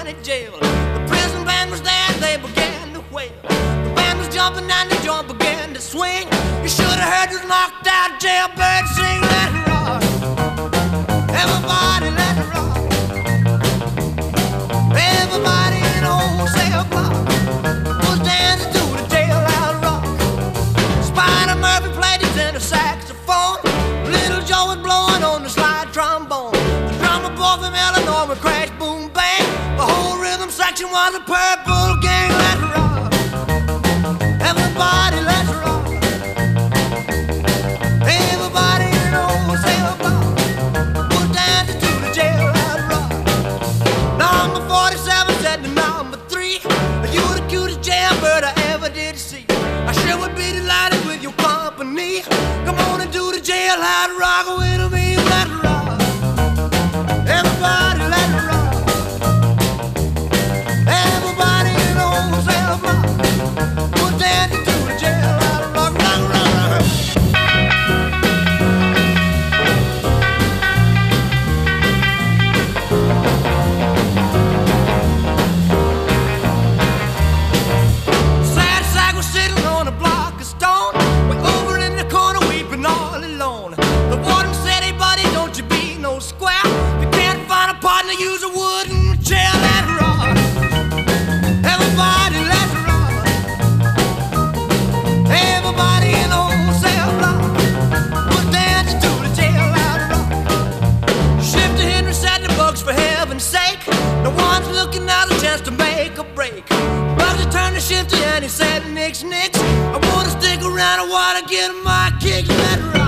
County Jail. The prison band was there, they began to wail. The band was jumping and the joint began to swing. You should have heard this knocked out jailbird sing. Let it rock, everybody let it rock. Everybody in the whole cell block was dancing to the jailhouse rock. Spider Murphy played his tenor saxophone. Little Joe was blowing on the slide trombone. The drummer boy from Illinois would crash, boom, bang. The whole rhythm section was a Purple Gang. Let's rock, everybody, let's rock. Everybody in the whole cell block was dancing to the jailhouse rock. Number 47 said to number 3, you the cutest jailbird I ever did see. I sure would be delighted with your company. Come on and do the jailhouse rock with me. Let's rock, everybody, let's rock. Everybody in the whole cell block was dancing to the jailhouse rock, rock, rock, rock. Sad sack was sitting on a block of stone, way over in the corner weeping all alone. The warden said, hey buddy, don't you be no square. If you can't find a partner, use a wooden chair. Let's rock, everybody, let's rock. Everybody in the whole cell block was dancing to the jailhouse rock. Shifter Henry said the Bucks, for heaven's sake, no one's looking out a chance to make a break. Bugsy turned to Shifter and he said, Nix, Nix, I wanna stick around, I wanna get my kicks. Let's rock.